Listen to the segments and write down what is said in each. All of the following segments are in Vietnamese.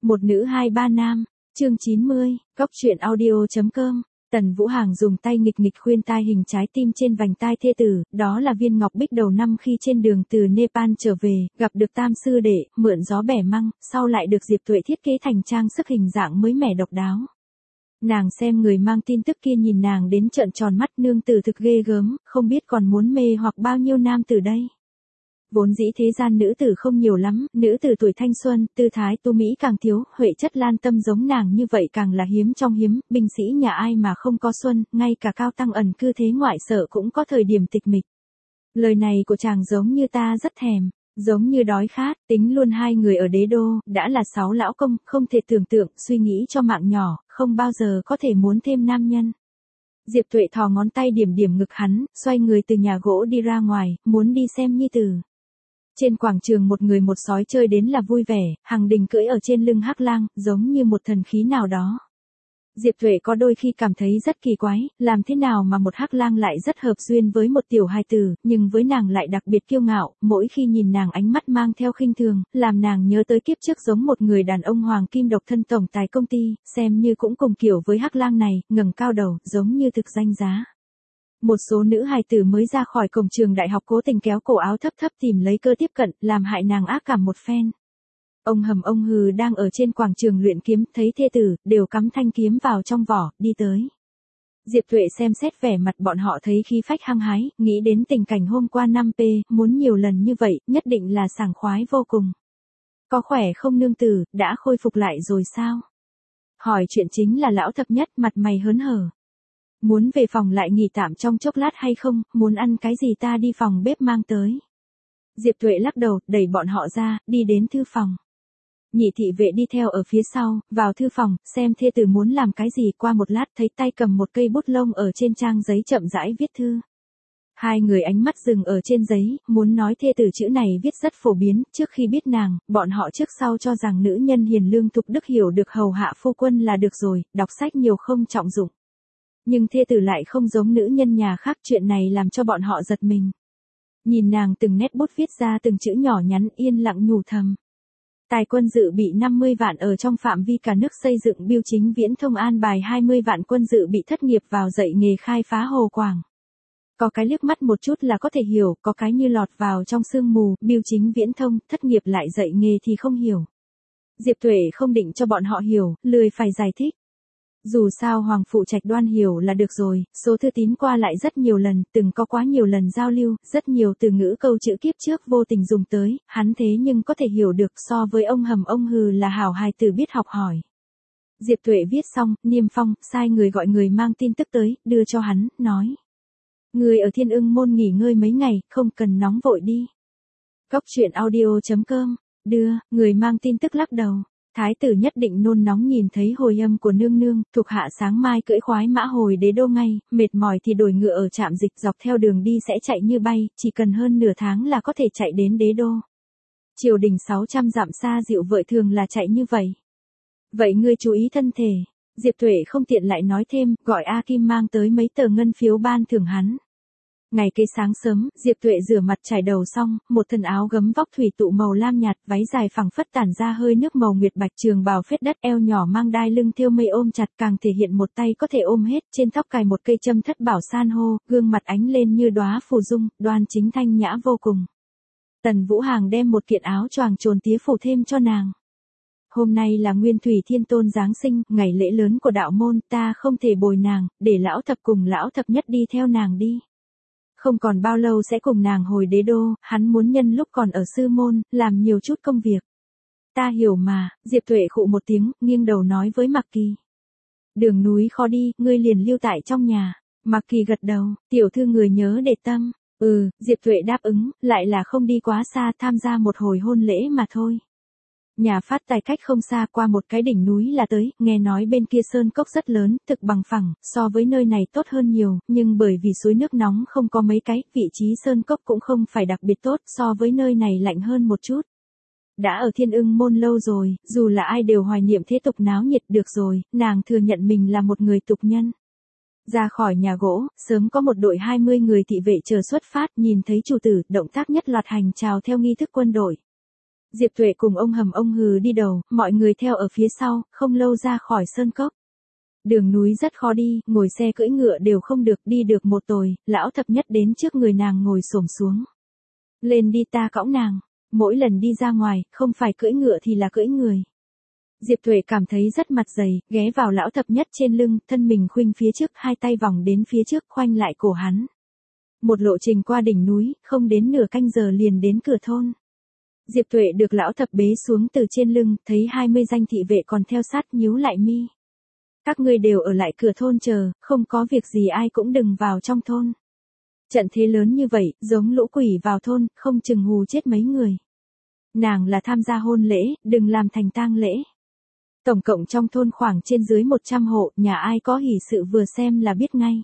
Một nữ hai ba nam, chương 90, góc truyện audio.com. Tần Vũ Hàng dùng tay nghịch nghịch khuyên tai hình trái tim trên vành tai thê tử, đó là viên ngọc bích đầu năm khi trên đường từ Nepal trở về, gặp được Tam sư đệ, mượn gió bẻ măng, sau lại được Diệp Tuệ thiết kế thành trang sức hình dạng mới mẻ độc đáo. Nàng xem người mang tin tức kia nhìn nàng đến trợn tròn mắt, nương tử thực ghê gớm, không biết còn muốn mê hoặc bao nhiêu nam tử đây. Vốn dĩ thế gian nữ tử không nhiều lắm, nữ tử tuổi thanh xuân, tư thái tu mỹ càng thiếu, huệ chất lan tâm giống nàng như vậy càng là hiếm trong hiếm, binh sĩ nhà ai mà không có xuân, ngay cả cao tăng ẩn cư thế ngoại sở cũng có thời điểm tịch mịch. Lời này của chàng giống như ta rất thèm, giống như đói khát, tính luôn hai người ở đế đô, đã là 6 lão công, không thể tưởng tượng, suy nghĩ cho mạng nhỏ, không bao giờ có thể muốn thêm nam nhân. Diệp Tuệ thò ngón tay điểm điểm ngực hắn, xoay người từ nhà gỗ đi ra ngoài, muốn đi xem nhi tử. Trên quảng trường một người một sói chơi đến là vui vẻ, Hằng Đình cưỡi ở trên lưng hắc lang, giống như một thần khí nào đó. Diệp Tuệ có đôi khi cảm thấy rất kỳ quái, làm thế nào mà một hắc lang lại rất hợp duyên với một tiểu hài tử, nhưng với nàng lại đặc biệt kiêu ngạo, mỗi khi nhìn nàng ánh mắt mang theo khinh thường, làm nàng nhớ tới kiếp trước giống một người đàn ông hoàng kim độc thân tổng tài công ty, xem như cũng cùng kiểu với hắc lang này, ngẩng cao đầu, giống như thực danh giá. Một số nữ hài tử mới ra khỏi cổng trường đại học cố tình kéo cổ áo thấp thấp tìm lấy cơ tiếp cận, làm hại nàng ác cảm một phen. Ông Hầm ông Hừ đang ở trên quảng trường luyện kiếm, thấy thê tử, đều cắm thanh kiếm vào trong vỏ, đi tới. Diệp Tuệ xem xét vẻ mặt bọn họ thấy khí phách hăng hái, nghĩ đến tình cảnh hôm qua 5P, muốn nhiều lần như vậy, nhất định là sảng khoái vô cùng. Có khỏe không nương tử, đã khôi phục lại rồi sao? Hỏi chuyện chính là lão thập nhất, mặt mày hớn hở. Muốn về phòng lại nghỉ tạm trong chốc lát hay không, muốn ăn cái gì ta đi phòng bếp mang tới. Diệp Tuệ lắc đầu, đẩy bọn họ ra, đi đến thư phòng. Nhị thị vệ đi theo ở phía sau, vào thư phòng, xem thê tử muốn làm cái gì, qua một lát thấy tay cầm một cây bút lông ở trên trang giấy chậm rãi viết thư. Hai người ánh mắt dừng ở trên giấy, muốn nói thê tử chữ này viết rất phổ biến, trước khi biết nàng, bọn họ trước sau cho rằng nữ nhân hiền lương thục đức hiểu được hầu hạ phu quân là được rồi, đọc sách nhiều không trọng dụng. Nhưng thê tử lại không giống nữ nhân nhà khác, chuyện này làm cho bọn họ giật mình. Nhìn nàng từng nét bút viết ra từng chữ nhỏ nhắn, yên lặng nhủ thầm. Tài quân dự bị 50 vạn ở trong phạm vi cả nước xây dựng bưu chính viễn thông an bài 20 vạn quân dự bị thất nghiệp vào dạy nghề khai phá hồ quảng. Có cái liếc mắt một chút là có thể hiểu, có cái như lọt vào trong sương mù, bưu chính viễn thông, thất nghiệp lại dạy nghề thì không hiểu. Diệp Tuệ không định cho bọn họ hiểu, lười phải giải thích. Dù sao Hoàng Phụ Trạch Đoan hiểu là được rồi, số thư tín qua lại rất nhiều lần, từng có quá nhiều lần giao lưu, rất nhiều từ ngữ câu chữ kiếp trước vô tình dùng tới, hắn thế nhưng có thể hiểu được, so với ông Hầm ông Hừ là hảo hài tử biết học hỏi. Diệp Tuệ viết xong, niêm phong, sai người gọi người mang tin tức tới, đưa cho hắn, nói. Người ở Thiên Ưng Môn nghỉ ngơi mấy ngày, không cần nóng vội đi. Góc truyện audio.com, đưa, người mang tin tức lắc đầu. Thái tử nhất định nôn nóng nhìn thấy hồi âm của nương nương, thuộc hạ sáng mai cưỡi khoái mã hồi đế đô ngay, mệt mỏi thì đổi ngựa ở trạm dịch, dọc theo đường đi sẽ chạy như bay, chỉ cần hơn nửa tháng là có thể chạy đến đế đô. Triều đình 600 dặm xa dịu vợi thường là chạy như vậy. Vậy ngươi chú ý thân thể. Diệp Tuệ không tiện lại nói thêm, gọi A Kim mang tới mấy tờ ngân phiếu ban thưởng hắn. Ngày kế sáng sớm, Diệp Tuệ rửa mặt chải đầu xong, một thân áo gấm vóc thủy tụ màu lam nhạt, váy dài phẳng phất tản ra hơi nước màu nguyệt bạch, trường bào phết đất, eo nhỏ mang đai lưng thêu mây ôm chặt, càng thể hiện một tay có thể ôm hết, trên tóc cài một cây châm thất bảo san hô, gương mặt ánh lên như đóa phù dung, đoan chính thanh nhã vô cùng. Tần Vũ Hàng đem một kiện áo choàng trồn tía phủ thêm cho nàng. Hôm nay là Nguyên Thủy Thiên Tôn Giáng sinh, ngày lễ lớn của đạo môn, ta không thể bồi nàng, để lão thập cùng lão thập nhất đi theo nàng đi. Không còn bao lâu sẽ cùng nàng hồi đế đô, hắn muốn nhân lúc còn ở sư môn, làm nhiều chút công việc. Ta hiểu mà, Diệp Tuệ khụ một tiếng, nghiêng đầu nói với Mạc Kỳ. Đường núi khó đi, ngươi liền lưu tại trong nhà. Mạc Kỳ gật đầu, tiểu thư người nhớ để tâm. Diệp Tuệ đáp ứng, lại là không đi quá xa, tham gia một hồi hôn lễ mà thôi. Nhà phát tài cách không xa, qua một cái đỉnh núi là tới, nghe nói bên kia sơn cốc rất lớn, thực bằng phẳng, so với nơi này tốt hơn nhiều, nhưng bởi vì suối nước nóng không có mấy cái, vị trí sơn cốc cũng không phải đặc biệt tốt, so với nơi này lạnh hơn một chút. Đã ở Thiên Ưng Môn lâu rồi, dù là ai đều hoài niệm thế tục náo nhiệt, được rồi, nàng thừa nhận mình là một người tục nhân. Ra khỏi nhà gỗ, sớm có một đội 20 người thị vệ chờ xuất phát, nhìn thấy chủ tử, động tác nhất loạt hành chào theo nghi thức quân đội. Diệp Tuệ cùng ông Hầm ông Hừ đi đầu, mọi người theo ở phía sau, không lâu ra khỏi sơn cốc. Đường núi rất khó đi, ngồi xe cưỡi ngựa đều không được, đi được một tồi, lão thập nhất đến trước người nàng ngồi xổm xuống. Lên đi, ta cõng nàng, mỗi lần đi ra ngoài, không phải cưỡi ngựa thì là cưỡi người. Diệp Tuệ cảm thấy rất mặt dày, ghé vào lão thập nhất trên lưng, thân mình khuynh phía trước, hai tay vòng đến phía trước, khoanh lại cổ hắn. Một lộ trình qua đỉnh núi, không đến nửa canh giờ liền đến cửa thôn. Diệp Tuệ được lão thập bế xuống từ trên lưng, thấy 20 danh thị vệ còn theo sát, nhíu lại mi. Các ngươi đều ở lại cửa thôn chờ, không có việc gì ai cũng đừng vào trong thôn. Trận thế lớn như vậy, giống lũ quỷ vào thôn, không chừng hù chết mấy người. Nàng là tham gia hôn lễ, đừng làm thành tang lễ. Tổng cộng trong thôn khoảng trên dưới 100 hộ, nhà ai có hỷ sự vừa xem là biết ngay.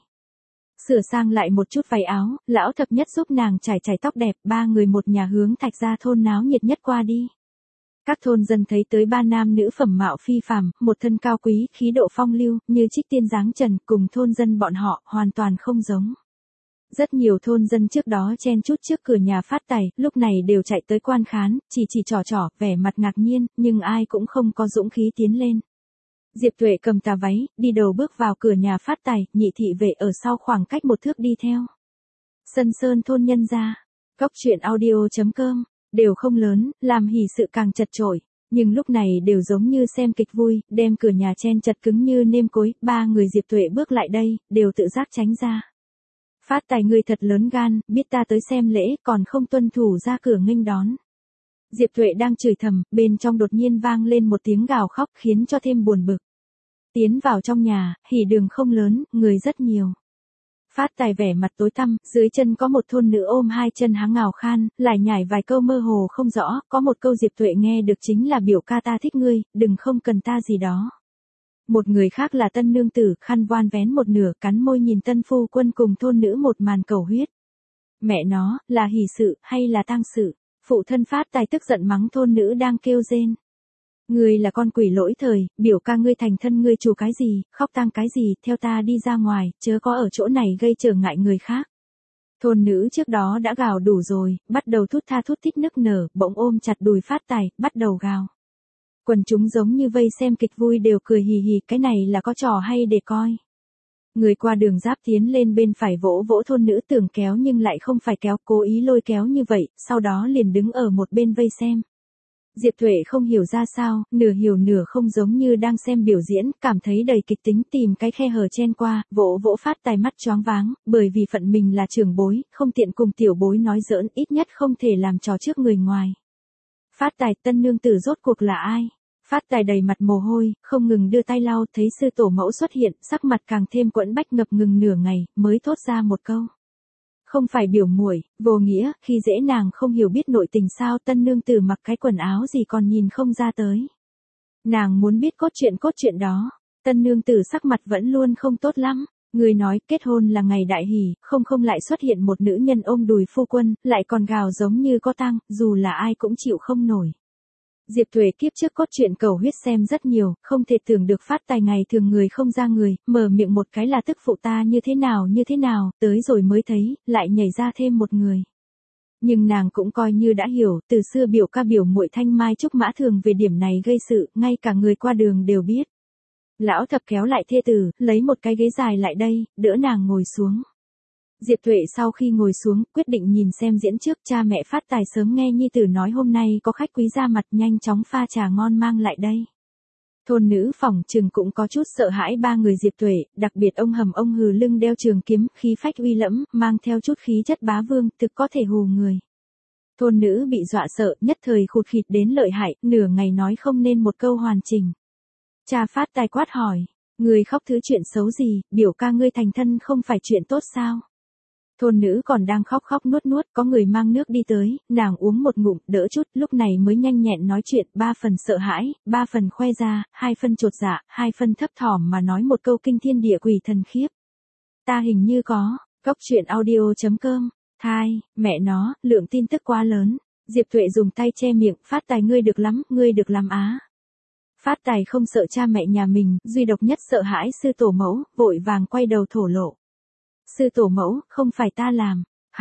Sửa sang lại một chút váy áo, lão thập nhất giúp nàng trải tóc đẹp, ba người một nhà hướng Thạch Gia thôn náo nhiệt nhất qua đi. Các thôn dân thấy tới ba nam nữ phẩm mạo phi phàm, một thân cao quý, khí độ phong lưu, như trích tiên dáng trần, cùng thôn dân bọn họ, hoàn toàn không giống. Rất nhiều thôn dân trước đó chen chúc trước cửa nhà Phát Tài, lúc này đều chạy tới quan khán, chỉ trò, vẻ mặt ngạc nhiên, nhưng ai cũng không có dũng khí tiến lên. Diệp Tuệ cầm tà váy, đi đầu bước vào cửa nhà Phát Tài, nhị thị vệ ở sau khoảng cách một thước đi theo. Sân sơn thôn nhân gia, cóc truyện audio.com, đều không lớn, làm hỷ sự càng chật chội, nhưng lúc này đều giống như xem kịch vui, đem cửa nhà chen chật cứng như nêm cối, ba người Diệp Tuệ bước lại đây, đều tự giác tránh ra. Phát Tài ngươi thật lớn gan, biết ta tới xem lễ, còn không tuân thủ ra cửa nghênh đón. Diệp Tuệ đang chửi thầm, bên trong đột nhiên vang lên một tiếng gào khóc khiến cho thêm buồn bực. Tiến vào trong nhà, hỉ đường không lớn, người rất nhiều. Phát Tài vẻ mặt tối tăm, dưới chân có một thôn nữ ôm hai chân háng ngào khan, lải nhải vài câu mơ hồ không rõ, có một câu Diệp Tuệ nghe được chính là biểu ca ta thích ngươi, đừng không cần ta gì đó. Một người khác là tân nương tử, khăn voan vén một nửa, cắn môi nhìn tân phu quân cùng thôn nữ một màn cầu huyết. Mẹ nó, là hỷ sự, hay là tang sự? Phụ thân Phát Tài tức giận mắng thôn nữ đang kêu rên. Ngươi là con quỷ lỗi thời, biểu ca ngươi thành thân ngươi chủ cái gì, khóc tang cái gì, theo ta đi ra ngoài, chớ có ở chỗ này gây trở ngại người khác. Thôn nữ trước đó đã gào đủ rồi, bắt đầu thút tha thút thít nức nở, bỗng ôm chặt đùi Phát Tài, bắt đầu gào. Quần chúng giống như vây xem kịch vui đều cười hì hì, cái này là có trò hay để coi. Người qua đường giáp tiến lên bên phải vỗ vỗ thôn nữ tưởng kéo nhưng lại không phải kéo, cố ý lôi kéo như vậy, sau đó liền đứng ở một bên vây xem. Diệp Tuệ không hiểu ra sao, nửa hiểu nửa không giống như đang xem biểu diễn, cảm thấy đầy kịch tính tìm cái khe hở chen qua, vỗ vỗ Phát Tài mắt choáng váng, bởi vì phận mình là trưởng bối, không tiện cùng tiểu bối nói giỡn, ít nhất không thể làm trò trước người ngoài. Phát Tài, tân nương tử rốt cuộc là ai? Phát Tài đầy mặt mồ hôi, không ngừng đưa tay lau, thấy sư tổ mẫu xuất hiện, sắc mặt càng thêm quẫn bách ngập ngừng nửa ngày, mới thốt ra một câu. Không phải biểu muội, vô nghĩa, khi dễ nàng không hiểu biết nội tình sao, tân nương tử mặc cái quần áo gì còn nhìn không ra tới. Nàng muốn biết cốt truyện đó, tân nương tử sắc mặt vẫn luôn không tốt lắm. Người nói kết hôn là ngày đại hỷ, không lại xuất hiện một nữ nhân ôm đùi phu quân, lại còn gào giống như có tang, dù là ai cũng chịu không nổi. Diệp Tuệ kiếp trước cốt truyện cầu huyết xem rất nhiều, không thể tưởng được Phát Tài ngày thường người không ra người, mở miệng một cái là tức phụ ta như thế nào, tới rồi mới thấy, lại nhảy ra thêm một người. Nhưng nàng cũng coi như đã hiểu, từ xưa biểu ca biểu muội Thanh Mai Trúc Mã thường về điểm này gây sự, ngay cả người qua đường đều biết. Lão thập kéo lại thê tử, lấy một cái ghế dài lại đây, đỡ nàng ngồi xuống. Diệp Tuệ sau khi ngồi xuống, quyết định nhìn xem diễn trước, cha mẹ Phát Tài sớm nghe nhi tử nói hôm nay có khách quý ra mặt, nhanh chóng pha trà ngon mang lại đây. Thôn nữ phỏng chừng cũng có chút sợ hãi ba người Diệp Tuệ, đặc biệt ông Hầm ông Hừ lưng đeo trường kiếm, khí phách uy lẫm, mang theo chút khí chất bá vương, thực có thể hù người. Thôn nữ bị dọa sợ, nhất thời khụt khịt đến lợi hại, nửa ngày nói không nên một câu hoàn chỉnh. Cha Phát Tài quát hỏi, người khóc thứ chuyện xấu gì, biểu ca ngươi thành thân không phải chuyện tốt sao? Thôn nữ còn đang khóc nuốt, có người mang nước đi tới, nàng uống một ngụm, đỡ chút, lúc này mới nhanh nhẹn nói chuyện, 3 phần sợ hãi, 3 phần khoe ra, 2 phần chột dạ, 2 phần thấp thỏm mà nói một câu kinh thiên địa quỷ thần khiếp. Ta hình như có, cóc truyện audio.com, thai, mẹ nó, lượng tin tức quá lớn. Diệp Tuệ dùng tay che miệng, Phát Tài ngươi được lắm á. Phát Tài không sợ cha mẹ nhà mình, duy độc nhất sợ hãi sư tổ mẫu, vội vàng quay đầu thổ lộ. Sư tổ mẫu, không phải ta làm.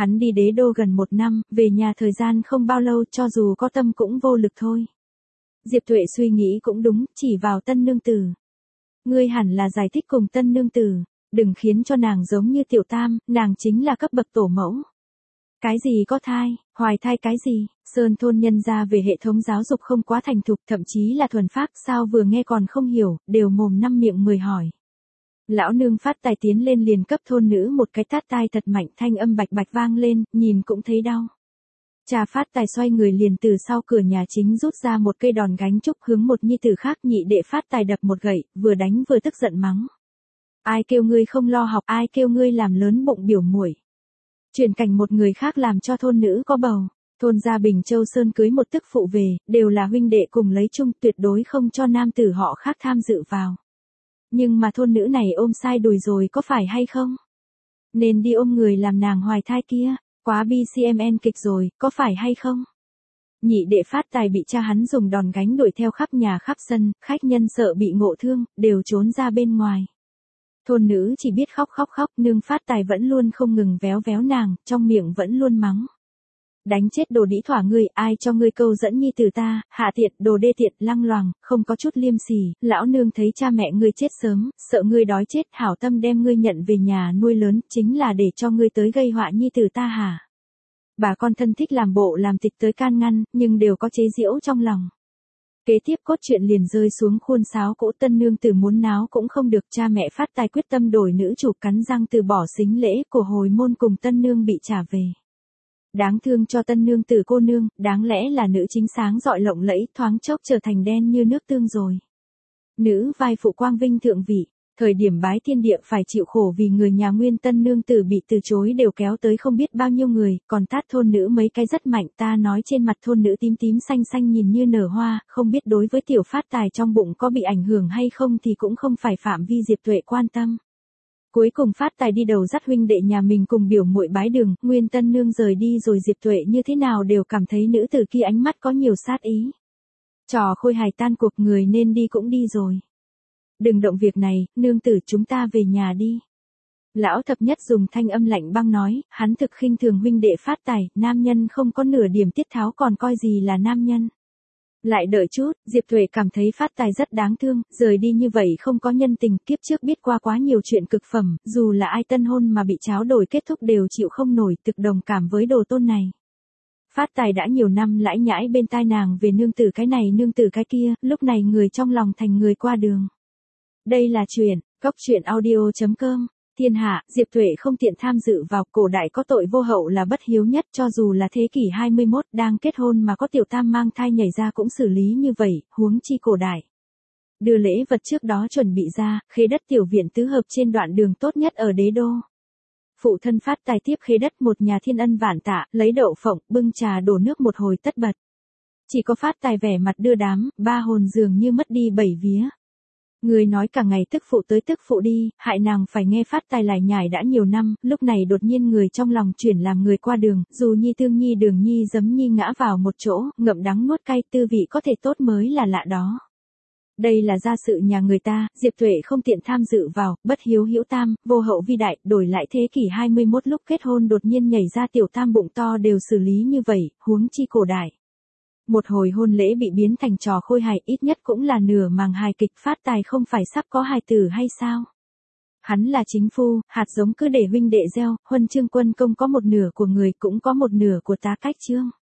Hắn đi đế đô gần 1 năm, về nhà thời gian không bao lâu, cho dù có tâm cũng vô lực thôi. Diệp Tuệ suy nghĩ cũng đúng, chỉ vào tân nương tử. Ngươi hẳn là giải thích cùng tân nương tử, đừng khiến cho nàng giống như tiểu tam, nàng chính là cấp bậc tổ mẫu. Cái gì có thai, hoài thai cái gì, Sơn thôn nhân gia về hệ thống giáo dục không quá thành thục, thậm chí là thuần phác, sao vừa nghe còn không hiểu, đều mồm năm miệng mười hỏi. Lão nương Phát Tài tiến lên liền cấp thôn nữ một cái tát tai thật mạnh, thanh âm bạch bạch vang lên, nhìn cũng thấy đau. Cha Phát Tài xoay người liền từ sau cửa nhà chính rút ra một cây đòn gánh trúc hướng một nhi tử khác, nhị đệ Phát Tài đập một gậy, vừa đánh vừa tức giận mắng. Ai kêu ngươi không lo học, ai kêu ngươi làm lớn bụng biểu muội. Chuyển cảnh một người khác làm cho thôn nữ có bầu. Thôn gia Bình Châu Sơn cưới một tức phụ về, đều là huynh đệ cùng lấy chung, tuyệt đối không cho nam tử họ khác tham dự vào. Nhưng mà thôn nữ này ôm sai đùi rồi có phải hay không? Nên đi ôm người làm nàng hoài thai kia, quá BCMN kịch rồi, có phải hay không? Nhị đệ Phát Tài bị cha hắn dùng đòn gánh đuổi theo khắp nhà khắp sân, khách nhân sợ bị ngộ thương, đều trốn ra bên ngoài. Thôn nữ chỉ biết khóc khóc khóc, nương Phát Tài vẫn luôn không ngừng véo véo nàng, trong miệng vẫn luôn mắng. Đánh chết đồ đĩ thỏa ngươi, ai cho ngươi câu dẫn nhi tử ta, hạ tiện, đồ đê tiện, lăng loằng, không có chút liêm sỉ, lão nương thấy cha mẹ ngươi chết sớm, sợ ngươi đói chết, hảo tâm đem ngươi nhận về nhà nuôi lớn, chính là để cho ngươi tới gây họa nhi tử ta hả? Bà con thân thích làm bộ làm tịch tới can ngăn, nhưng đều có chế giễu trong lòng. Kế tiếp cốt truyện liền rơi xuống khuôn sáo cỗ, tân nương tử muốn náo cũng không được, cha mẹ Phát Tài quyết tâm đổi nữ chủ, cắn răng từ bỏ sính lễ của hồi môn cùng tân nương bị trả về. Đáng thương cho tân nương tử cô nương, đáng lẽ là nữ chính sáng rọi lộng lẫy, thoáng chốc trở thành đen như nước tương rồi. Nữ vai phụ quang vinh thượng vị, thời điểm bái thiên địa phải chịu khổ vì người nhà nguyên tân nương tử bị từ chối đều kéo tới không biết bao nhiêu người, còn tát thôn nữ mấy cái rất mạnh, ta nói trên mặt thôn nữ tím tím xanh xanh nhìn như nở hoa, không biết đối với tiểu Phát Tài trong bụng có bị ảnh hưởng hay không thì cũng không phải phạm vi Diệp Tuệ quan tâm. Cuối cùng Phát Tài đi đầu dắt huynh đệ nhà mình cùng biểu muội bái đường, nguyên tân nương rời đi rồi Diệp Tuệ như thế nào đều cảm thấy nữ tử kia ánh mắt có nhiều sát ý. Trò khôi hài tan cuộc, người nên đi cũng đi rồi. Đừng động việc này, nương tử, chúng ta về nhà đi. Lão thập nhất dùng thanh âm lạnh băng nói, hắn thực khinh thường huynh đệ Phát Tài, nam nhân không có nửa điểm tiết tháo còn coi gì là nam nhân. Lại đợi chút, Diệp Tuệ cảm thấy Phát Tài rất đáng thương, rời đi như vậy không có nhân tình, kiếp trước biết qua quá nhiều chuyện cực phẩm, dù là ai tân hôn mà bị tráo đổi kết thúc đều chịu không nổi, thực đồng cảm với đồ tôn này. Phát Tài đã nhiều năm lãi nhãi bên tai nàng về nương tử cái này nương tử cái kia, lúc này người trong lòng thành người qua đường. Đây là truyện, góc truyện audio.com. Thiên hạ, Diệp Tuệ không tiện tham dự vào, cổ đại có tội vô hậu là bất hiếu nhất, cho dù là thế kỷ 21 đang kết hôn mà có tiểu tam mang thai nhảy ra cũng xử lý như vậy, huống chi cổ đại. Đưa lễ vật trước đó chuẩn bị ra, khế đất tiểu viện tứ hợp trên đoạn đường tốt nhất ở đế đô. Phụ thân Phát Tài tiếp khế đất một nhà thiên ân vạn tạ, lấy đậu phộng, bưng trà đổ nước một hồi tất bật. Chỉ có Phát Tài vẻ mặt đưa đám, ba hồn dường như mất đi bảy vía. Người nói cả ngày tức phụ tới tức phụ đi, hại nàng phải nghe Phát Tài lải nhải đã nhiều năm, lúc này đột nhiên người trong lòng chuyển làm người qua đường, dù nhi tương nhi đường nhi giấm nhi ngã vào một chỗ, ngậm đắng nuốt cay, tư vị có thể tốt mới là lạ đó. Đây là gia sự nhà người ta, Diệp Tuệ không tiện tham dự vào, bất hiếu hữu tam, vô hậu vi đại, đổi lại thế kỷ 21 lúc kết hôn đột nhiên nhảy ra tiểu tam bụng to đều xử lý như vậy, huống chi cổ đại. Một hồi hôn lễ bị biến thành trò khôi hài, ít nhất cũng là nửa màng hài kịch, Phát Tài không phải sắp có hài tử hay sao? Hắn là chính phu, hạt giống cứ để huynh đệ gieo, huân chương quân công có một nửa của người cũng có một nửa của tá cách chương.